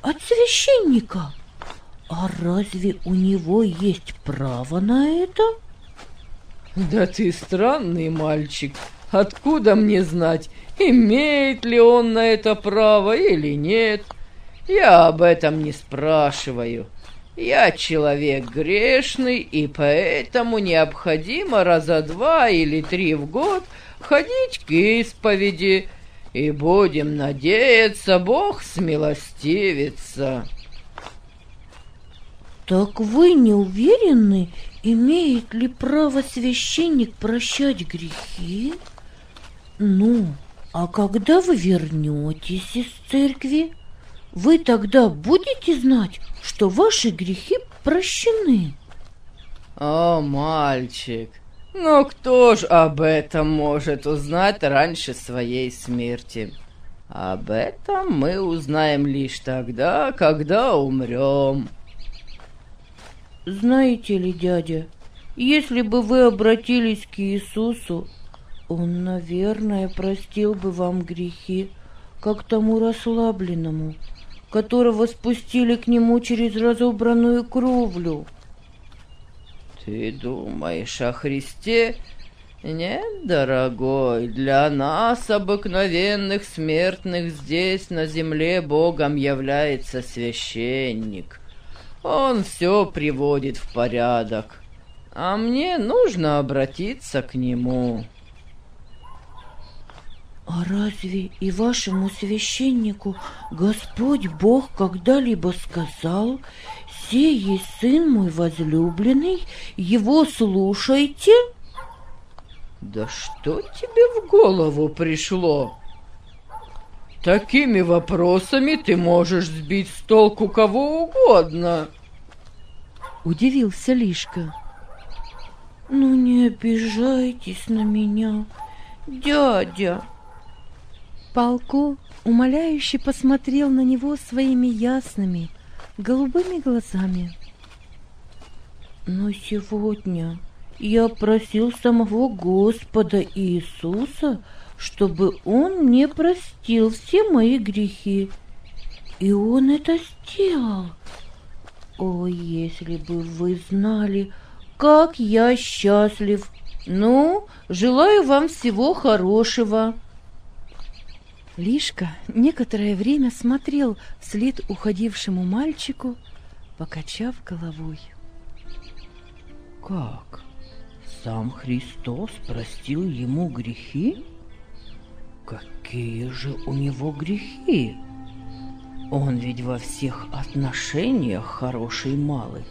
от священника. А разве у него есть право на это? Да ты странный мальчик. Откуда мне знать, имеет ли он на это право или нет? Я об этом не спрашиваю. Я человек грешный, и поэтому необходимо раза 2 или 3 в год ходить к исповеди. И будем надеяться, Бог смилостивится. Так вы не уверены, имеет ли право священник прощать грехи? Ну, а когда вы вернетесь из церкви, вы тогда будете знать, что ваши грехи прощены? О, мальчик, но кто ж об этом может узнать раньше своей смерти? Об этом мы узнаем лишь тогда, когда умрем. Знаете ли, дядя, если бы вы обратились к Иисусу, Он, наверное, простил бы вам грехи, как тому расслабленному, которого спустили к нему через разобранную кровлю. Ты думаешь о Христе? Нет, дорогой, для нас, обыкновенных смертных, здесь на земле Богом является священник. Он все приводит в порядок, а мне нужно обратиться к нему. А разве и вашему священнику Господь Бог когда-либо сказал: «Сей есть сын мой возлюбленный, его слушайте»? Да что тебе в голову пришло? Такими вопросами ты можешь сбить с толку кого угодно. Удивился Лишка. Ну не обижайтесь на меня, дядя. Палко умоляюще посмотрел на него своими ясными голубыми глазами. Но сегодня я просил самого Господа Иисуса, чтобы Он мне простил все мои грехи. И Он это сделал. О, если бы вы знали, как я счастлив! Ну, желаю вам всего хорошего. Лишка некоторое время смотрел вслед уходившему мальчику, покачав головой. Как? Сам Христос простил ему грехи? Какие же у него грехи? Он ведь во всех отношениях хороший малый.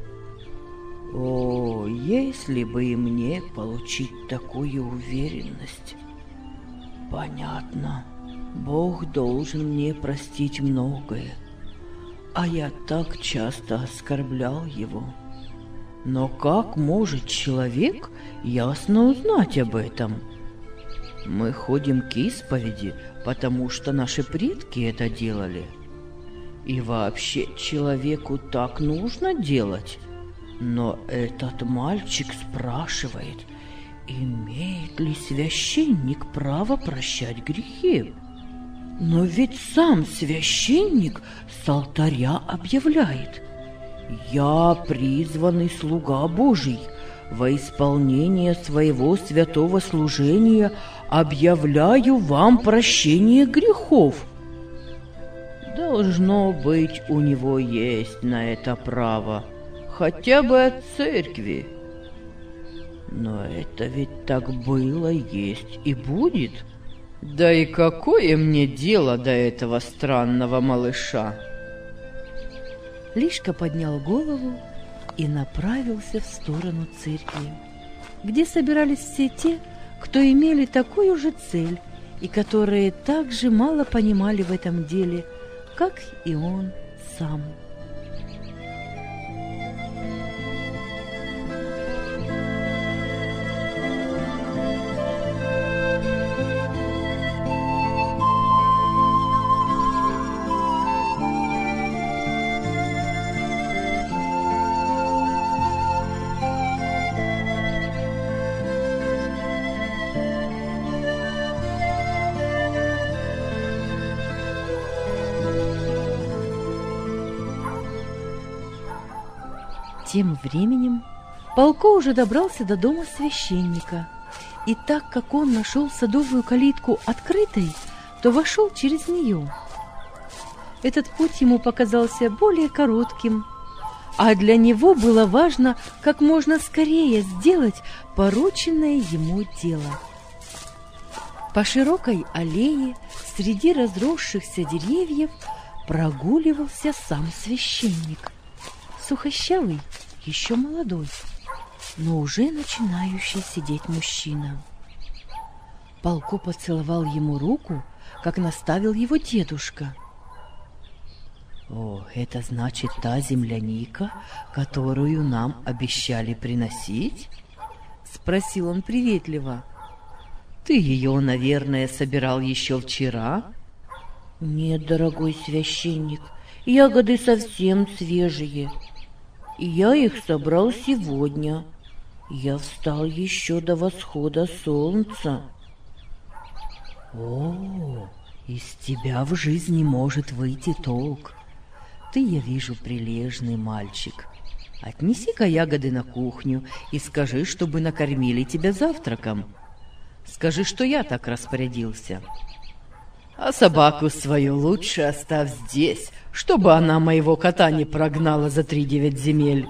О, если бы и мне получить такую уверенность! Понятно, Бог должен мне простить многое, а я так часто оскорблял Его. Но как может человек ясно узнать об этом? Мы ходим к исповеди, потому что наши предки это делали. И вообще человеку так нужно делать. Но этот мальчик спрашивает, имеет ли священник право прощать грехи? Но ведь сам священник с алтаря объявляет: «Я призванный слуга Божий, во исполнение своего святого служения объявляю вам прощение грехов». Должно быть, у него есть на это право, хотя бы от церкви. Но это ведь так было, есть и будет. Да и какое мне дело до этого странного малыша? Лишка поднял голову и направился в сторону церкви, где собирались все те, кто имели такую же цель и которые так же мало понимали в этом деле, как и он сам. Тем временем Полко уже добрался до дома священника, и так как он нашел садовую калитку открытой, то вошел через нее. Этот путь ему показался более коротким, а для него было важно как можно скорее сделать порученное ему дело. По широкой аллее среди разросшихся деревьев прогуливался сам священник, сухощавый, еще молодой, но уже начинающий сидеть мужчина. Полко поцеловал ему руку, как наставил его дедушка. «О, это значит та земляника, которую нам обещали приносить?» — спросил он приветливо. «Ты ее, наверное, собирал еще вчера?» «Нет, дорогой священник, ягоды совсем свежие. Я их собрал сегодня. Я встал еще до восхода солнца». «О, из тебя в жизни может выйти толк. Ты, я вижу, прилежный мальчик. Отнеси-ка ягоды на кухню и скажи, чтобы накормили тебя завтраком. Скажи, что я так распорядился. А собаку свою лучше оставь здесь, чтобы она моего кота не прогнала за 3-9 земель».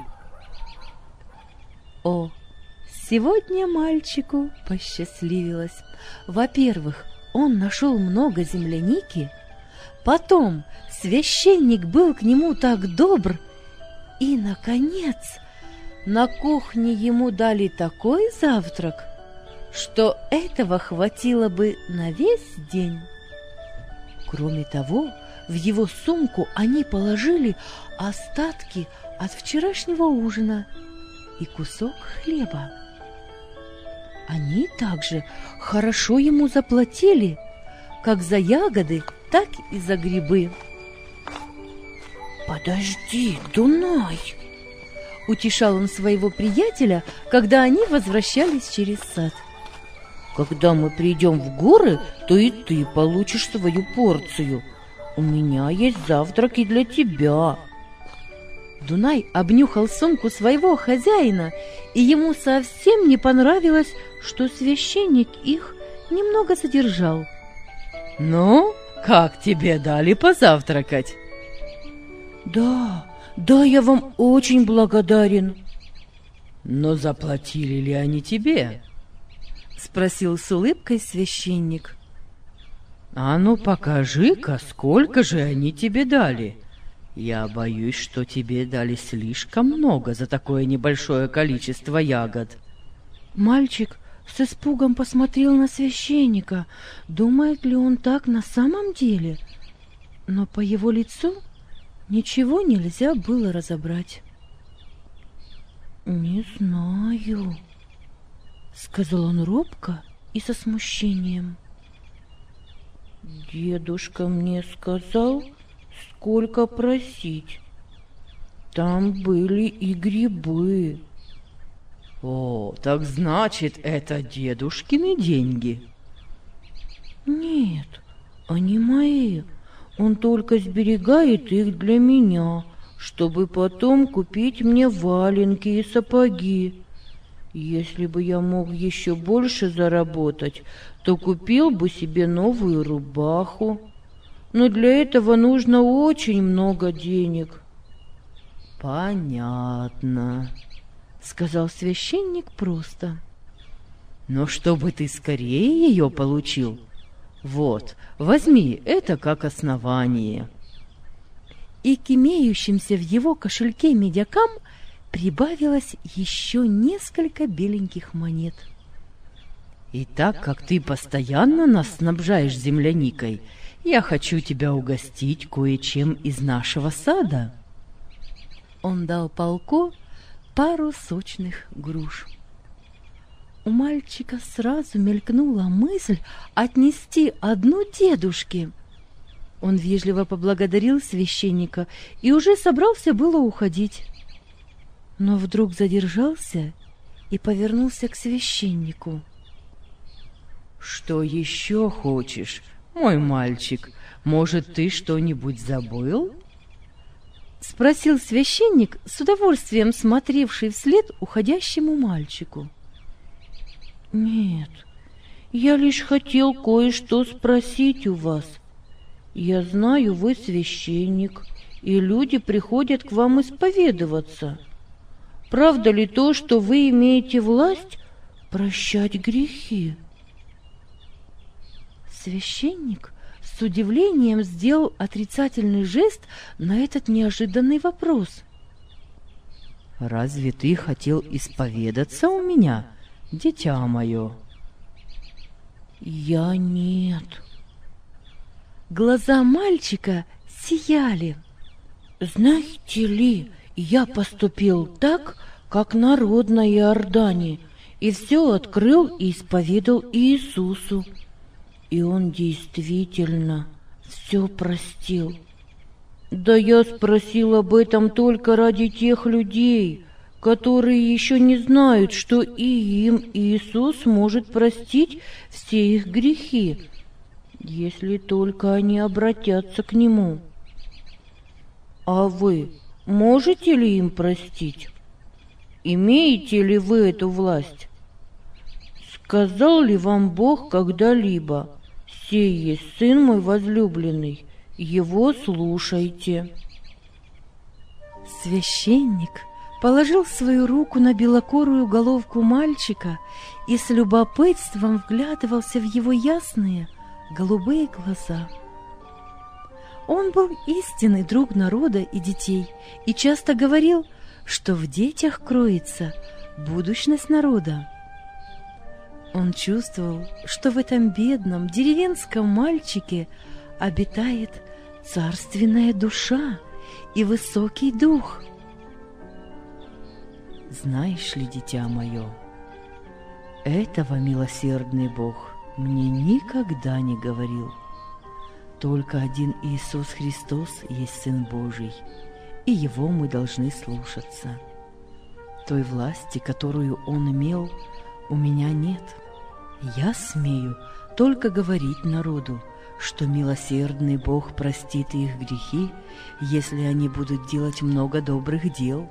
О, сегодня мальчику посчастливилось. Во-первых, он нашел много земляники, потом священник был к нему так добр, и, наконец, на кухне ему дали такой завтрак, что этого хватило бы на весь день. Кроме того, в его сумку они положили остатки от вчерашнего ужина и кусок хлеба. Они также хорошо ему заплатили, как за ягоды, так и за грибы. «Подожди, Дунай!» — утешал он своего приятеля, когда они возвращались через сад. «Когда мы придем в горы, то и ты получишь свою порцию. У меня есть завтрак и для тебя». Дунай обнюхал сумку своего хозяина, и ему совсем не понравилось, что священник их немного задержал. «Ну, как тебе дали позавтракать?» Да, я вам очень благодарен». «Но заплатили ли они тебе?» — спросил с улыбкой священник. «А ну покажи-ка, сколько же они тебе дали. Я боюсь, что тебе дали слишком много за такое небольшое количество ягод». Мальчик с испугом посмотрел на священника, думает ли он так на самом деле, но по его лицу ничего нельзя было разобрать. «Не знаю», — сказал он робко и со смущением. «Дедушка мне сказал, сколько просить. Там были и грибы». «О, так значит, это дедушкины деньги?» «Нет, они мои. Он только сберегает их для меня, чтобы потом купить мне валенки и сапоги. Если бы я мог еще больше заработать, то купил бы себе новую рубаху. Но для этого нужно очень много денег». «Понятно», — сказал священник просто. «Но чтобы ты скорее ее получил, вот, возьми это как основание». И к имеющимся в его кошельке медякам прибавилось еще несколько беленьких монет. «И так как ты постоянно нас снабжаешь земляникой, я хочу тебя угостить кое-чем из нашего сада». Он дал полку пару сочных груш. У мальчика сразу мелькнула мысль отнести одну дедушке. Он вежливо поблагодарил священника и уже собрался было уходить. Но вдруг задержался и повернулся к священнику. «Что еще хочешь, мой мальчик? Может, ты что-нибудь забыл?» спросил священник, с удовольствием смотревший вслед уходящему мальчику. Нет, я лишь хотел кое-что спросить у вас. Я знаю, вы священник, и люди приходят к вам исповедоваться. Правда ли то, что вы имеете власть прощать грехи? Священник с удивлением сделал отрицательный жест на этот неожиданный вопрос. «Разве ты хотел исповедаться у меня, дитя мое?» «Я нет». Глаза мальчика сияли. «Знаете ли, я поступил так, как народ на Иордане, и все открыл и исповедал Иисусу. И Он действительно все простил. Да я спросил об этом только ради тех людей, которые еще не знают, что и им Иисус может простить все их грехи, если только они обратятся к Нему. А вы можете ли им простить? Имеете ли вы эту власть? Сказал ли вам Бог когда-либо: «Сей есть Сын мой возлюбленный, Его слушайте»? Священник положил свою руку на белокурую головку мальчика и с любопытством вглядывался в его ясные голубые глаза. Он был истинный друг народа и детей и часто говорил, что в детях кроется будущность народа. Он чувствовал, что в этом бедном деревенском мальчике обитает царственная душа и высокий дух. «Знаешь ли, дитя мое, этого милосердный Бог мне никогда не говорил. Только один Иисус Христос есть Сын Божий, и Его мы должны слушаться. Той власти, которую Он имел, у меня нет. Я смею только говорить народу, что милосердный Бог простит их грехи, если они будут делать много добрых дел».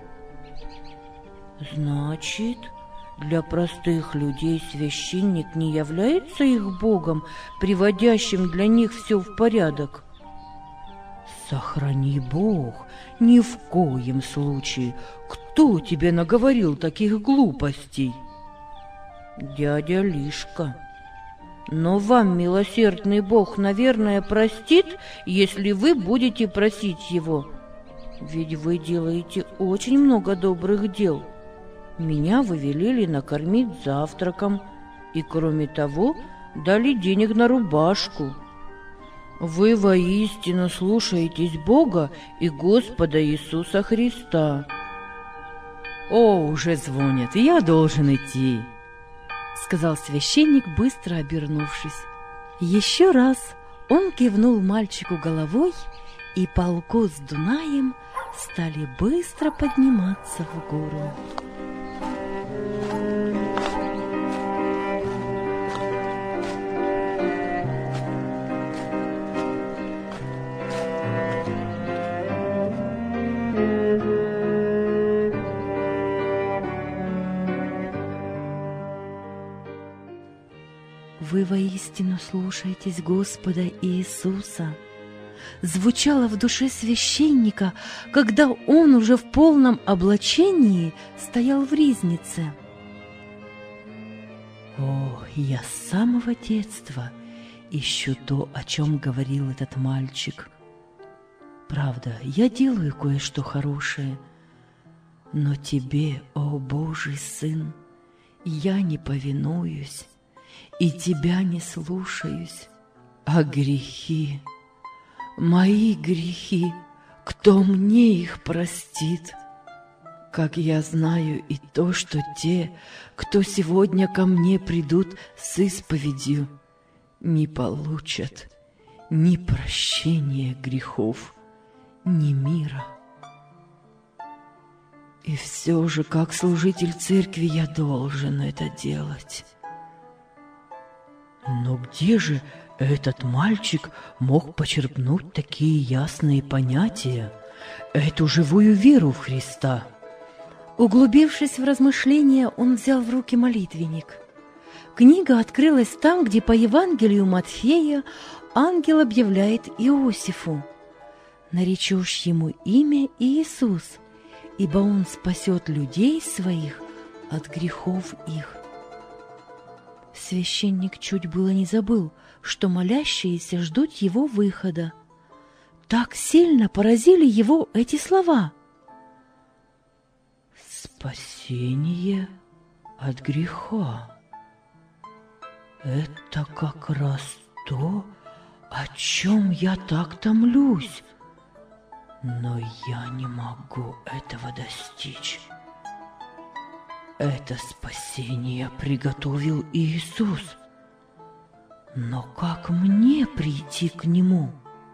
Значит, для простых людей священник не является их Богом, приводящим для них все в порядок? Сохрани Бог, ни в коем случае. Кто тебе наговорил таких глупостей? Дядя Лишка. Но вам милосердный Бог, наверное, простит, если вы будете просить Его. Ведь вы делаете очень много добрых дел. Меня вы велели накормить завтраком и, кроме того, дали денег на рубашку. Вы воистину слушаетесь Бога и Господа Иисуса Христа. «О, уже звонят, я должен идти», — сказал священник, быстро обернувшись. Еще раз он кивнул мальчику головой, и полку с Дунаем стали быстро подниматься в гору. «Вы воистину слушаетесь Господа Иисуса», звучало в душе священника, когда он уже в полном облачении стоял в ризнице. «О, я с самого детства ищу то, о чем говорил этот мальчик. Правда, я делаю кое-что хорошее, но тебе, о Божий Сын, я не повинуюсь и тебя не слушаюсь. А грехи, мои грехи, кто мне их простит? Как я знаю и то, что те, кто сегодня ко мне придут с исповедью, не получат ни прощения грехов, ни мира. И все же, как служитель церкви, я должен это делать». Но где же этот мальчик мог почерпнуть такие ясные понятия, эту живую веру в Христа. Углубившись в размышления, он взял в руки молитвенник. Книга открылась там, где по Евангелию Матфея ангел объявляет Иосифу: «Наречешь ему имя Иисус, ибо он спасет людей своих от грехов их». Священник чуть было не забыл, что молящиеся ждут его выхода. Так сильно поразили его эти слова. Спасение от греха. Это как раз то, о чем я так томлюсь. Но я не могу этого достичь. Это спасение приготовил Иисус. Но как мне прийти к Нему?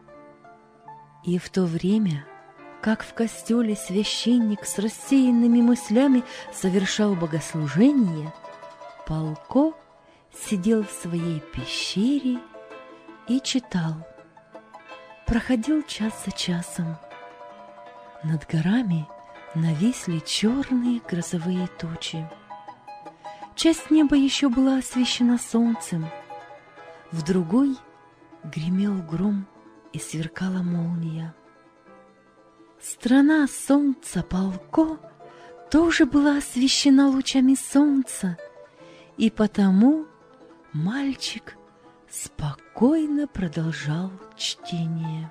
И в то время, как в костеле священник с рассеянными мыслями совершал богослужение, Палко сидел в своей пещере и читал. Проходил час за часом. Над горами нависли черные грозовые тучи. Часть неба еще была освещена солнцем, в другой гремел гром и сверкала молния. Страна солнца Палко тоже была освещена лучами солнца, и потому мальчик спокойно продолжал чтение.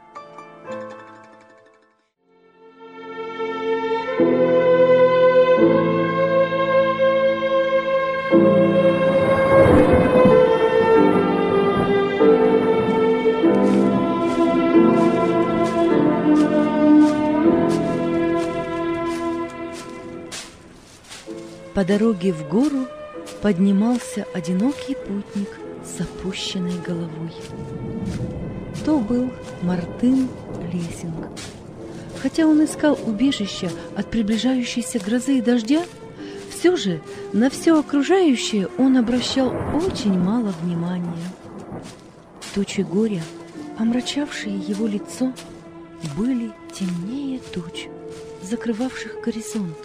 По дороге в гору поднимался одинокий путник с опущенной головой. То был Мартын Лессинг. Хотя он искал убежища от приближающейся грозы и дождя, все же на все окружающее он обращал очень мало внимания. Тучи горя, омрачавшие его лицо, были темнее туч, закрывавших горизонт.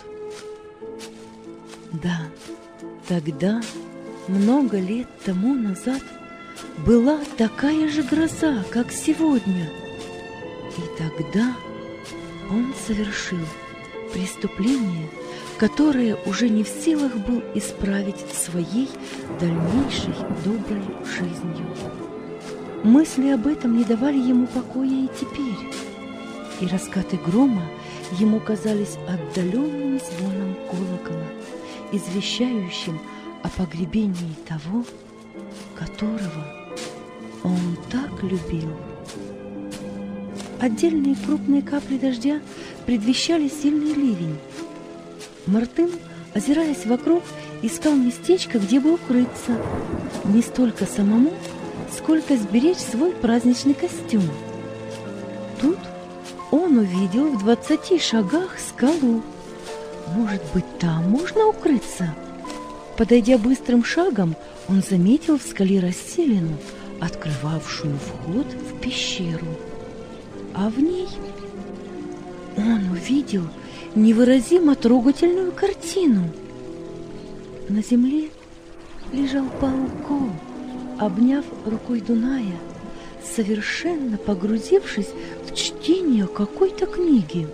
Да, тогда, много лет тому назад, была такая же гроза, как сегодня. И тогда он совершил преступление, которое уже не в силах был исправить своей дальнейшей доброй жизнью. Мысли об этом не давали ему покоя и теперь, и раскаты грома ему казались отдаленным звоном колокола, извещающим о погребении того, которого он так любил. Отдельные крупные капли дождя предвещали сильный ливень. Мартын, озираясь вокруг, искал местечко, где бы укрыться, не столько самому, сколько сберечь свой праздничный костюм. Тут он увидел в 20 шагах скалу. Может быть, там можно укрыться? Подойдя быстрым шагом, он заметил в скале расселину, открывавшую вход в пещеру. А в ней он увидел невыразимо трогательную картину. На земле лежал Палко, обняв рукой Дуная, совершенно погрузившись в чтение какой-то книги.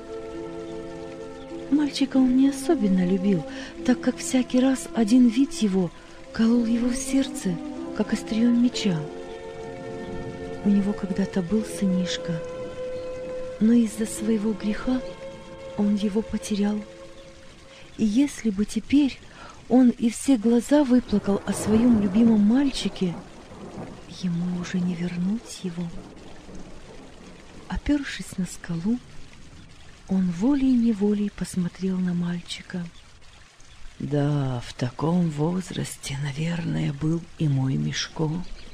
Мальчика он не особенно любил, так как всякий раз один вид его колол его в сердце, как острием меча. У него когда-то был сынишка, но из-за своего греха он его потерял. И если бы теперь он и все глаза выплакал о своем любимом мальчике, ему уже не вернуть его. Опершись на скалу, он волей-неволей посмотрел на мальчика. Да, в таком возрасте, наверное, был и мой Мишко.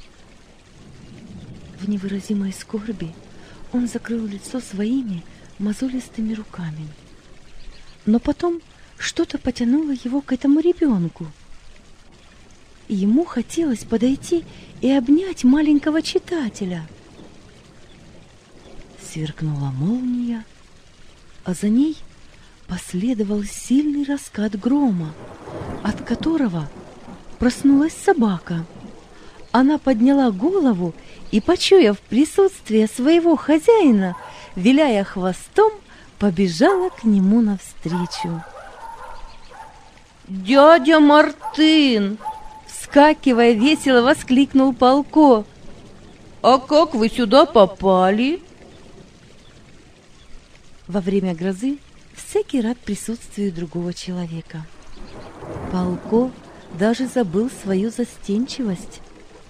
В невыразимой скорби он закрыл лицо своими мозолистыми руками. Но потом что-то потянуло его к этому ребенку. И ему хотелось подойти и обнять маленького читателя. Сверкнула молния, а за ней последовал сильный раскат грома, от которого проснулась собака. Она подняла голову и, почуяв присутствие своего хозяина, виляя хвостом, побежала к нему навстречу. «Дядя Мартын!» — вскакивая, весело воскликнул Палко. «А как вы сюда попали?» Во время грозы всякий рад присутствию другого человека. Палко даже забыл свою застенчивость.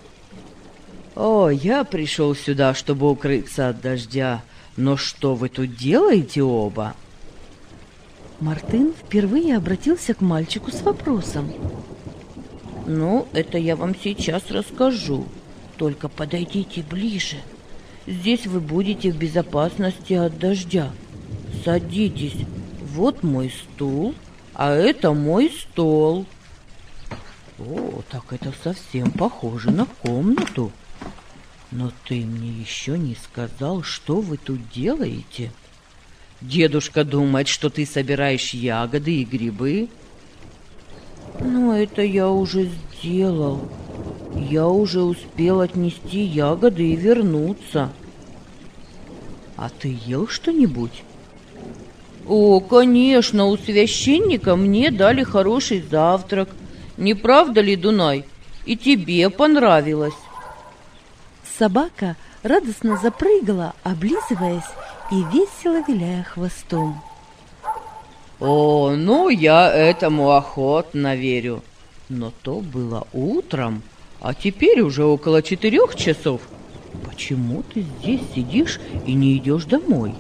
О, я пришел сюда, чтобы укрыться от дождя. Но что вы тут делаете оба? Мартын впервые обратился к мальчику с вопросом. «Ну, это я вам сейчас расскажу. Только подойдите ближе. Здесь вы будете в безопасности от дождя. Садитесь. Вот мой стул, а это мой стол». О, так это совсем похоже на комнату. Но ты мне еще не сказал, что вы тут делаете. Дедушка думает, что ты собираешь ягоды и грибы. Ну, это я уже сделал. Я уже успел отнести ягоды и вернуться. А ты ел что-нибудь? О, конечно, у священника мне дали хороший завтрак. Не правда ли, Дунай? И тебе понравилось. Собака радостно запрыгала, облизываясь и весело виляя хвостом. О, ну я этому охотно верю. Но то было утром, а теперь уже около 4 часов. Почему ты здесь сидишь и не идешь домой?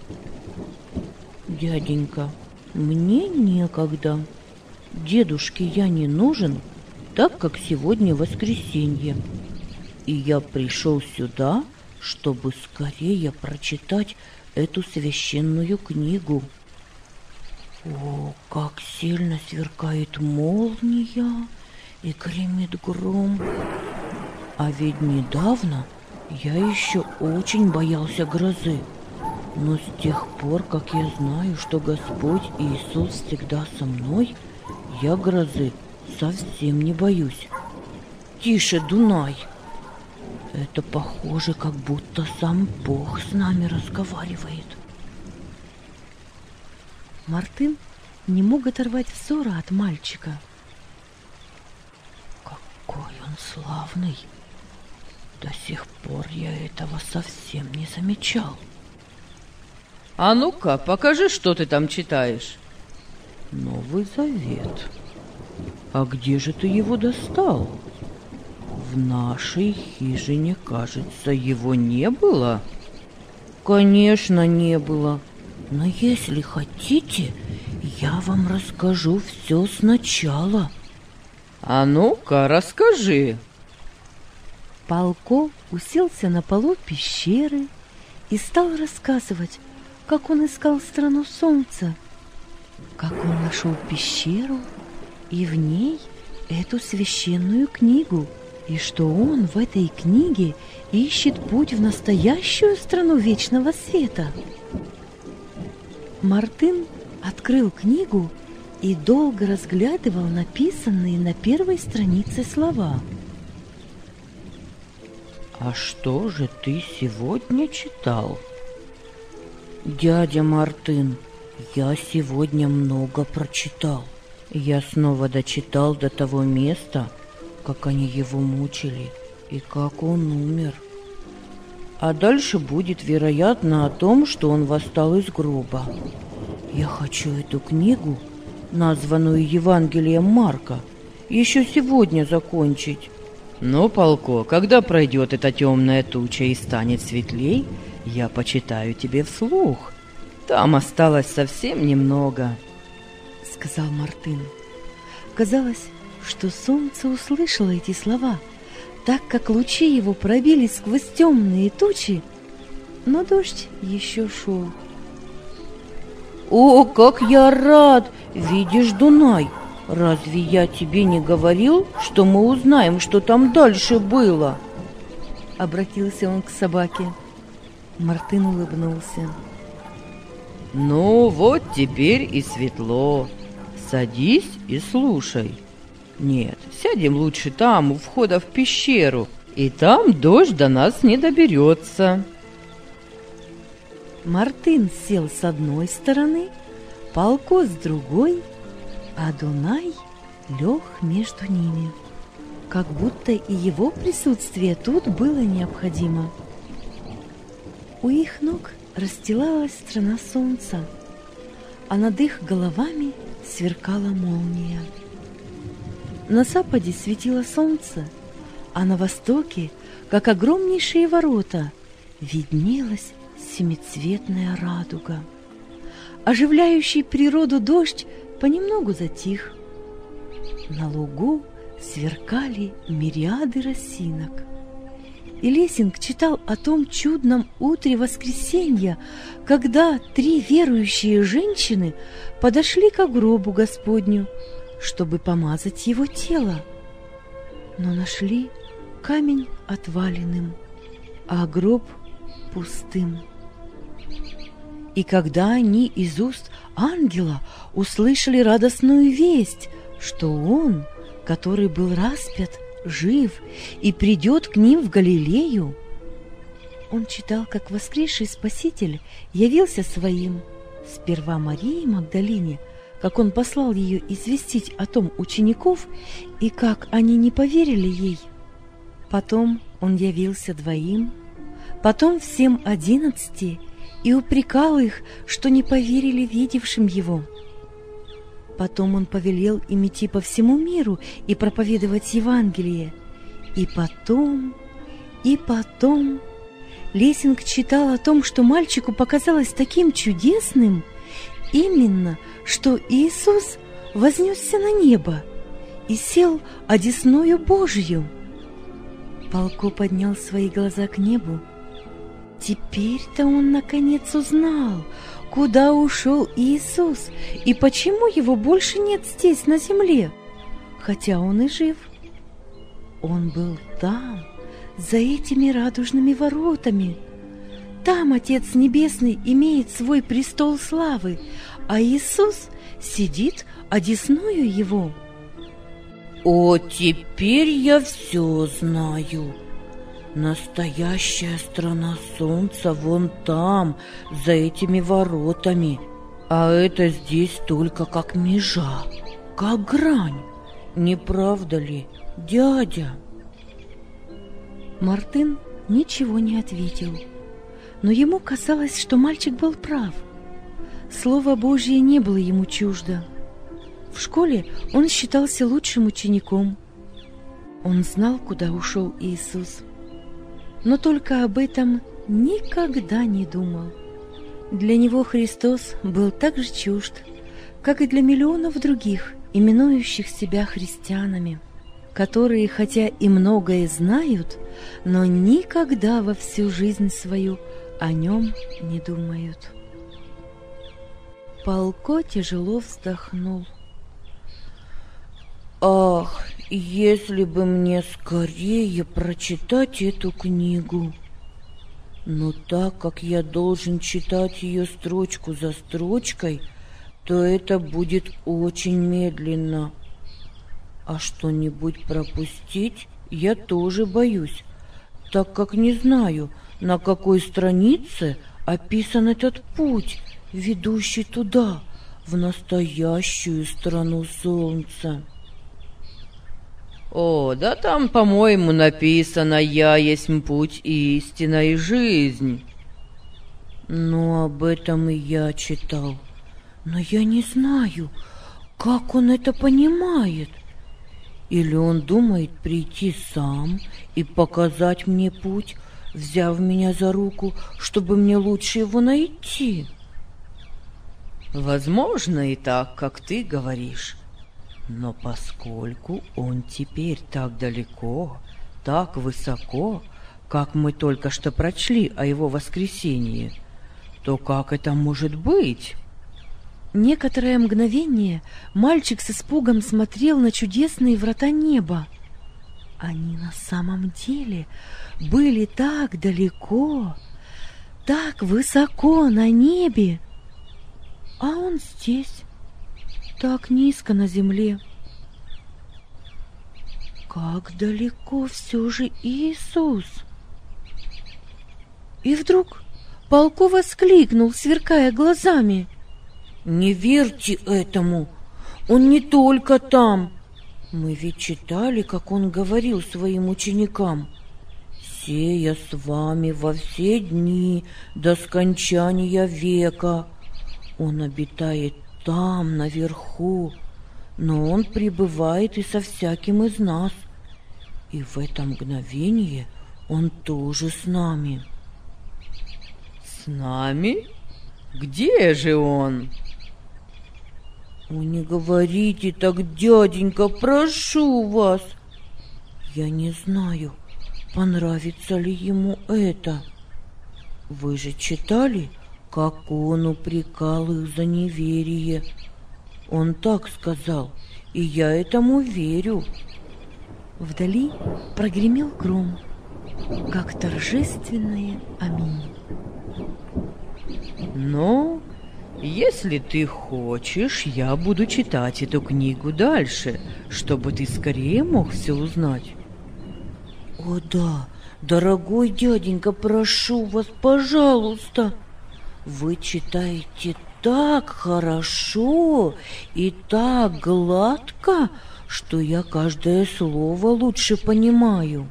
Дяденька, мне некогда. Дедушке я не нужен, так как сегодня воскресенье. И я пришел сюда, чтобы скорее прочитать эту священную книгу. О, как сильно сверкает молния и гремит гром. А ведь недавно я еще очень боялся грозы. Но с тех пор, как я знаю, что Господь Иисус всегда со мной, я грозы совсем не боюсь. Тише, Дунай! Это похоже, как будто сам Бог с нами разговаривает. Мартын не мог оторвать взора от мальчика. Какой он славный! До сих пор я этого совсем не замечал. А ну-ка, покажи, что ты там читаешь. Новый Завет. А где же ты его достал? В нашей хижине, кажется, его не было. Конечно, не было. Но если хотите, я вам расскажу все сначала. А ну-ка, расскажи. Палко уселся на полу пещеры и стал рассказывать, как он искал страну солнца, как он нашел пещеру и в ней эту священную книгу, и что он в этой книге ищет путь в настоящую страну вечного света. Мартын открыл книгу и долго разглядывал написанные на первой странице слова. А что же ты сегодня читал? Дядя Мартын, я сегодня много прочитал. Я снова дочитал до того места, как они его мучили и как он умер. А дальше будет, вероятно, о том, что он восстал из гроба. Я хочу эту книгу, названную Евангелием Марка, еще сегодня закончить. Ну, Палко, когда пройдет эта темная туча и станет светлей, я почитаю тебе вслух. Там осталось совсем немного, — сказал Мартын. Казалось, что солнце услышало эти слова, так как лучи его пробились сквозь темные тучи, но дождь еще шел. О, как я рад! Видишь, Дунай, разве я тебе не говорил, что мы узнаем, что там дальше было? Обратился он к собаке. Мартын улыбнулся. Ну, вот теперь и светло. Садись и слушай. Нет, сядем лучше там, у входа в пещеру, и там дождь до нас не доберется. Мартын сел с одной стороны, Палко с другой, а Дунай лег между ними, как будто и его присутствие тут было необходимо. У их ног расстилалась страна солнца, а над их головами сверкала молния. На западе светило солнце, а на востоке, как огромнейшие ворота, виднелась семицветная радуга. Оживляющий природу дождь понемногу затих. На лугу сверкали мириады росинок. И Лесинг читал о том чудном утре воскресенья, когда 3 верующие женщины подошли к гробу Господню, чтобы помазать его тело, но нашли камень отваленным, а гроб пустым. И когда они из уст ангела услышали радостную весть, что он, который был распят, жив и придет к ним в Галилею, он читал, как воскресший Спаситель явился своим, сперва Марии Магдалине, как он послал ее известить о том учеников, и как они не поверили ей. Потом он явился 2, потом всем 11, и упрекал их, что не поверили видевшим его. Потом он повелел им идти по всему миру и проповедовать Евангелие. И потом Лесинг читал о том, что мальчику показалось таким чудесным, именно, что Иисус вознесся на небо и сел одесною Божью. Палко поднял свои глаза к небу. Теперь-то он наконец узнал, куда ушел Иисус и почему его больше нет здесь, на земле, хотя он и жив. Он был там, за этими радужными воротами. Там Отец Небесный имеет свой престол славы, а Иисус сидит одесную его. О, теперь я все знаю. Настоящая страна солнца вон там, за этими воротами. А это здесь только как межа, как грань. Не правда ли, дядя? Мартын ничего не ответил, но ему казалось, что мальчик был прав. Слово Божье не было ему чуждо. В школе он считался лучшим учеником. Он знал, куда ушел Иисус, но только об этом никогда не думал. Для него Христос был так же чужд, как и для миллионов других, именующих себя христианами, которые, хотя и многое знают, но никогда во всю жизнь свою о нем не думают. Палко тяжело вздохнул. Ах, если бы мне скорее прочитать эту книгу. Но так как я должен читать ее строчку за строчкой, то это будет очень медленно. А что-нибудь пропустить я тоже боюсь, так как не знаю, на какой странице описан этот путь, ведущий туда, в настоящую страну солнца. О, да там, по-моему, написано: «Я есть путь, истина и жизнь». Ну, об этом и я читал, но я не знаю, как он это понимает. Или он думает прийти сам и показать мне путь, взяв меня за руку, чтобы мне лучше его найти? Возможно, и так, как ты говоришь. Но поскольку он теперь так далеко, так высоко, как мы только что прочли о его воскресении, то как это может быть? Некоторое мгновение мальчик с испугом смотрел на чудесные врата неба. Они на самом деле были так далеко, так высоко на небе. а он здесь, так низко на земле. Как далеко все же Иисус! И вдруг Полко воскликнул, сверкая глазами: «Не верьте этому! Он не только там! Мы ведь читали, как он говорил своим ученикам: «Се я с вами во все дни до скончания века». Он обитает там, наверху, но он пребывает и со всяким из нас. И в это мгновение он тоже с нами». С нами? Где же он? «О, не говорите так, дяденька, прошу вас. Я не знаю, понравится ли ему это. Вы же читали, как он упрекал их за неверие. Он так сказал, и я этому верю». Вдали прогремел гром, как торжественное аминь. Но если ты хочешь, я буду читать эту книгу дальше, чтобы ты скорее мог все узнать. «О да, дорогой дяденька, прошу вас, пожалуйста. Вы читаете так хорошо и так гладко, что я каждое слово лучше понимаю».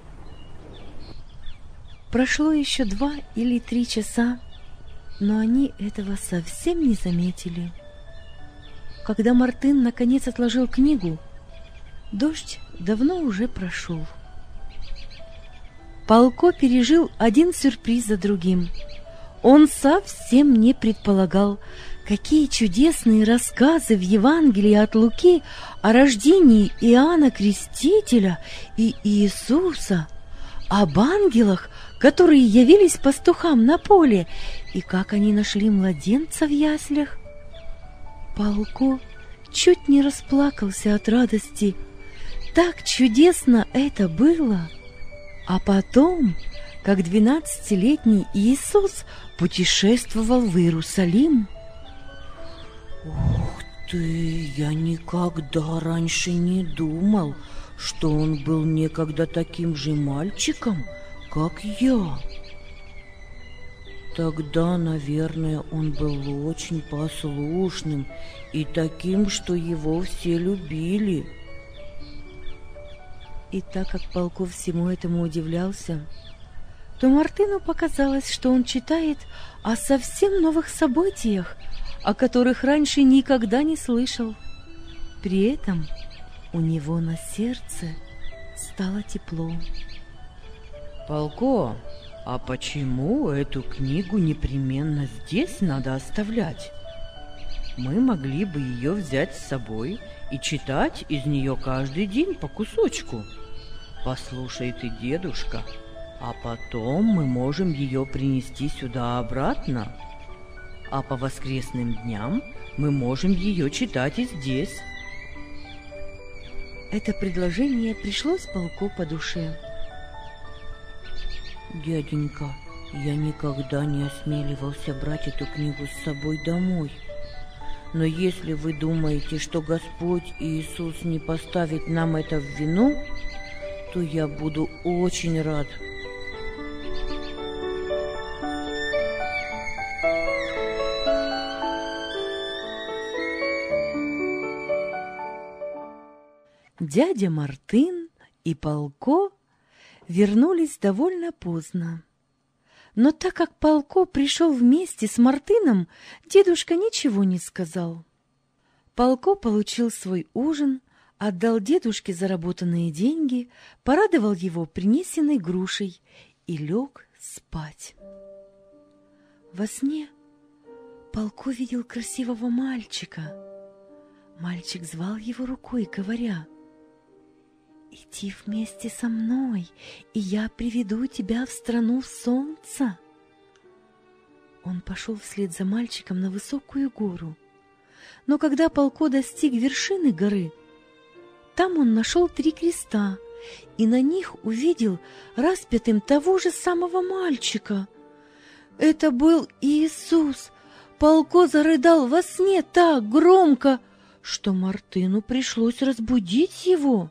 Прошло еще 2 или 3 часа, но они этого совсем не заметили. Когда Мартын наконец отложил книгу, дождь давно уже прошел. Полко пережил один сюрприз за другим. Он совсем не предполагал, какие чудесные рассказы в Евангелии от Луки о рождении Иоанна Крестителя и Иисуса, об ангелах, которые явились пастухам на поле, и как они нашли младенца в яслях. Полко чуть не расплакался от радости. Так чудесно это было! А потом, как 12-летний Иисус путешествовал в Иерусалим. «Ух ты, я никогда раньше не думал, что он был некогда таким же мальчиком, как я. Тогда, наверное, он был очень послушным и таким, что его все любили». И так как Полко всему этому удивлялся, то Мартыну показалось, что он читает о совсем новых событиях, о которых раньше никогда не слышал. При этом у него на сердце стало тепло. Полко, а почему эту книгу непременно здесь надо оставлять? Мы могли бы ее взять с собой и читать из нее каждый день по кусочку. Послушай ты, дедушка, а потом мы можем ее принести сюда обратно. А по воскресным дням мы можем ее читать и здесь. Это предложение пришлось Полко по душе. «Дяденька, я никогда не осмеливался брать эту книгу с собой домой. Но если вы думаете, что Господь Иисус не поставит нам это в вину, то я буду очень рад». Дядя Мартын и Полко вернулись довольно поздно. Но так как Полко пришел вместе с Мартыном, дедушка ничего не сказал. Полко получил свой ужин, отдал дедушке заработанные деньги, порадовал его принесенной грушей и лег спать. Во сне Полко видел красивого мальчика. Мальчик звал его рукой, говоря: «Иди вместе со мной, и я приведу тебя в страну солнца». Он пошел вслед за мальчиком на высокую гору. Но когда Полко достиг вершины горы, там он нашел 3 креста и на них увидел распятым того же самого мальчика. Это был Иисус, Полко зарыдал во сне так громко, что Мартыну пришлось разбудить его.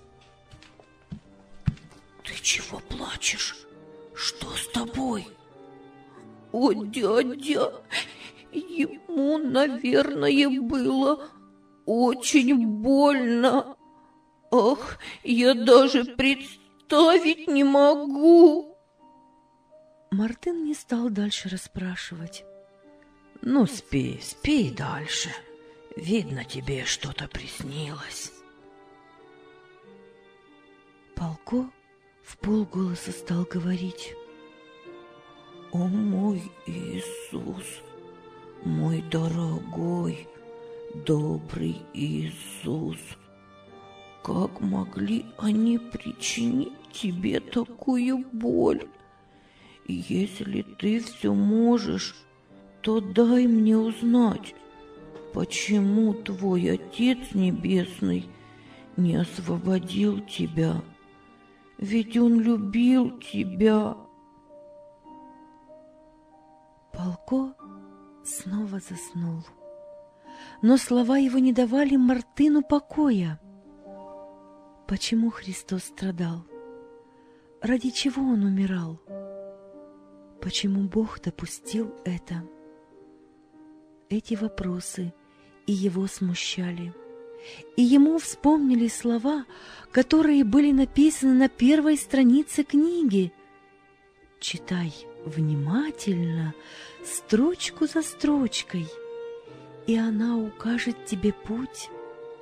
«Ты чего плачешь? Что с тобой?» «О, дядя, ему, наверное, было очень больно. Ах, я даже представить не могу!» Мартын не стал дальше расспрашивать. «Ну, спи, спи дальше. Видно, тебе что-то приснилось». Полко вполголоса стал говорить. «О, мой Иисус, мой дорогой, добрый Иисус, как могли они причинить тебе такую боль? Если ты все можешь, то дай мне узнать, почему твой Отец Небесный не освободил тебя, ведь Он любил тебя». Полко снова заснул, но слова его не давали Мартыну покоя. Почему Христос страдал? Ради чего Он умирал? Почему Бог допустил это? Эти вопросы и его смущали, и ему вспомнили слова, которые были написаны на первой странице книги. Читай внимательно, строчку за строчкой, и она укажет тебе путь.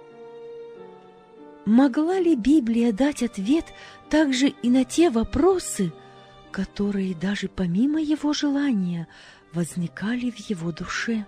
Могла ли Библия дать ответ также и на те вопросы, которые даже помимо его желания возникали в его душе?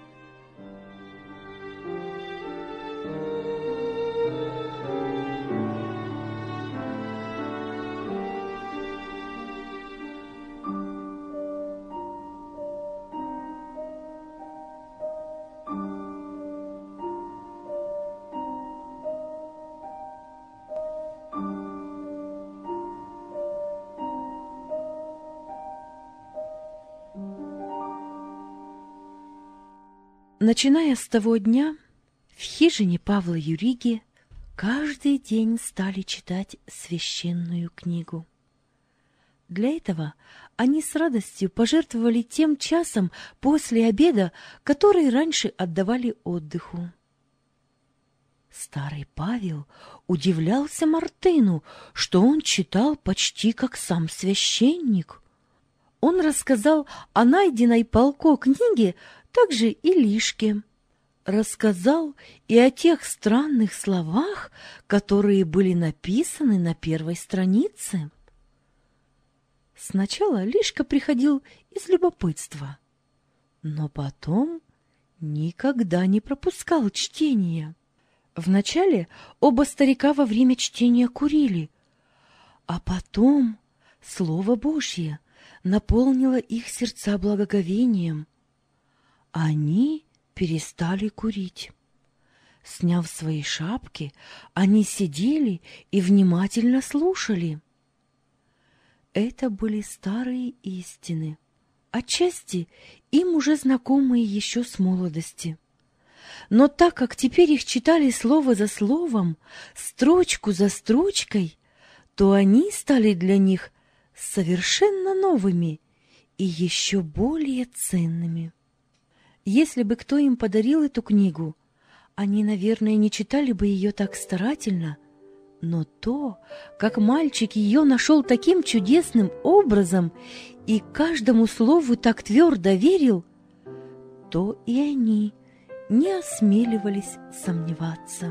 Начиная с того дня, в хижине Павла Юриги каждый день стали читать священную книгу. Для этого они с радостью пожертвовали тем часом после обеда, который раньше отдавали отдыху. Старый Павел удивлялся Мартыну, что он читал почти как сам священник. Он рассказал о найденной Полко книге также и Лишке. Рассказал и о тех странных словах, которые были написаны на первой странице. Сначала Лишка приходил из любопытства, но потом никогда не пропускал чтения. Вначале оба старика во время чтения курили, а потом Слово Божье наполнило их сердца благоговением. Они перестали курить. Сняв свои шапки, они сидели и внимательно слушали. Это были старые истины, отчасти им уже знакомые еще с молодости. Но так как теперь их читали слово за словом, строчку за строчкой, то они стали для них совершенно новыми и еще более ценными. Если бы кто им подарил эту книгу, они, наверное, не читали бы ее так старательно, но то, как мальчик ее нашел таким чудесным образом и каждому слову так твердо верил, то и они не осмеливались сомневаться.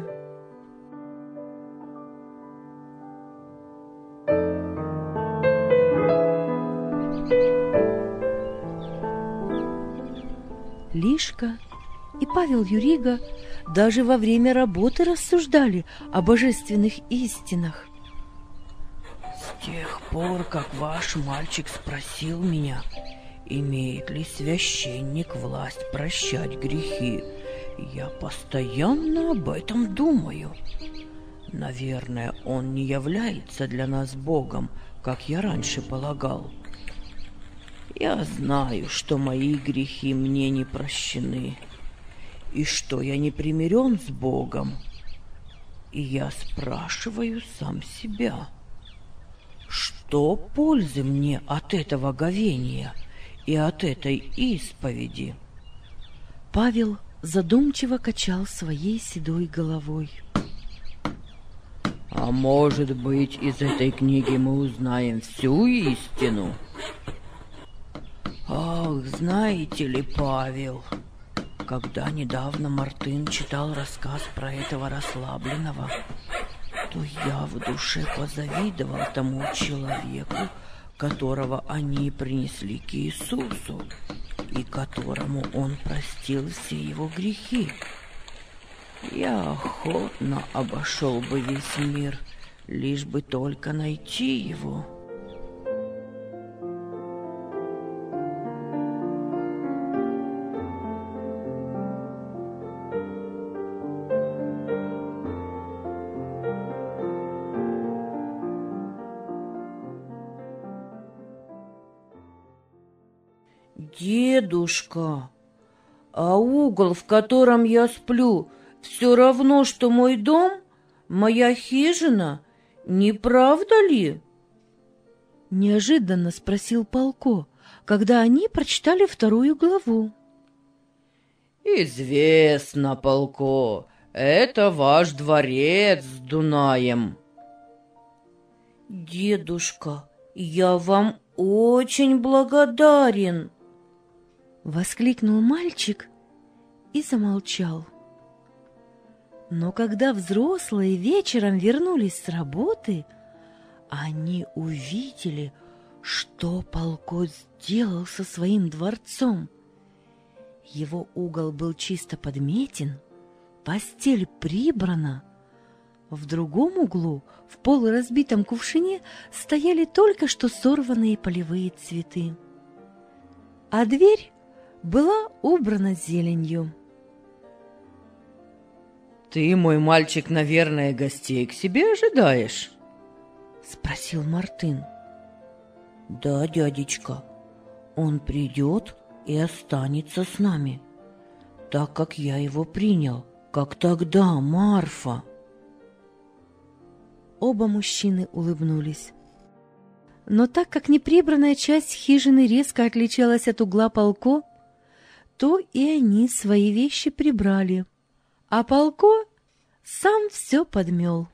Лишка и Павел Юрига даже во время работы рассуждали о божественных истинах. «С тех пор, как ваш мальчик спросил меня, имеет ли священник власть прощать грехи, я постоянно об этом думаю. Наверное, он не является для нас Богом, как я раньше полагал. Я знаю, что мои грехи мне не прощены, и что я не примирен с Богом. И я спрашиваю сам себя, что пользы мне от этого говения и от этой исповеди? Павел задумчиво качал своей седой головой. А может быть, из этой книги мы узнаем всю истину? Ах, знаете ли, Павел, когда недавно Мартын читал рассказ про этого расслабленного, то я в душе позавидовал тому человеку, которого они принесли к Иисусу, и которому он простил все его грехи. Я охотно обошел бы весь мир, лишь бы только найти его. Дедушка, а угол, в котором я сплю, все равно, что мой дом, моя хижина, не правда ли? Неожиданно спросил Полко, когда они прочитали 2 главу. Известно, Полко, это ваш дворец с Дунаем. Дедушка, я вам очень благодарен. Воскликнул мальчик и замолчал. Но когда взрослые вечером вернулись с работы, они увидели, что Полко сделал со своим дворцом. Его угол был чисто подметен, постель прибрана. В другом углу, в полуразбитом кувшине, стояли только что сорванные полевые цветы. А дверь была убрана зеленью. Ты, мой мальчик, наверное, гостей к себе ожидаешь? Спросил Мартын. Да, дядечка, он придет и останется с нами, так как я его принял, как тогда Марфа. Оба мужчины улыбнулись. Но так как неприбранная часть хижины резко отличалась от угла Полко, то и они свои вещи прибрали, а Полко сам все подмел.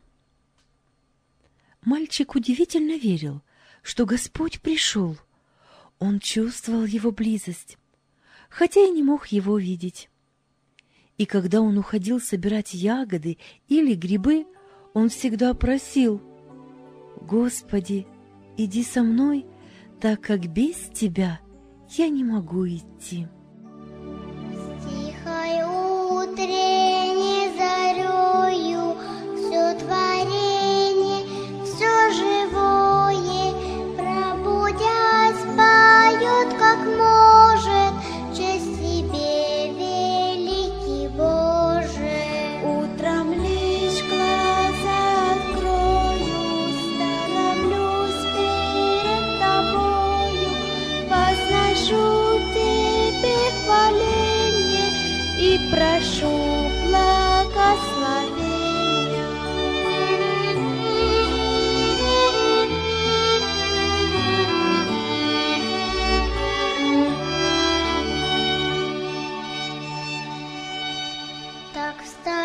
Мальчик удивительно верил, что Господь пришел. Он чувствовал его близость, хотя и не мог его видеть. И когда он уходил собирать ягоды или грибы, он всегда просил: «Господи, иди со мной, так как без Тебя я не могу идти». Тихой утренней зарею все творение, все живое, пробудясь, поет, как может, честь Тебе, великий Боже. Утром лишь глаза открою, становлюсь перед Тобою, возношу Тебе хваление и прошу благословения. Так встань.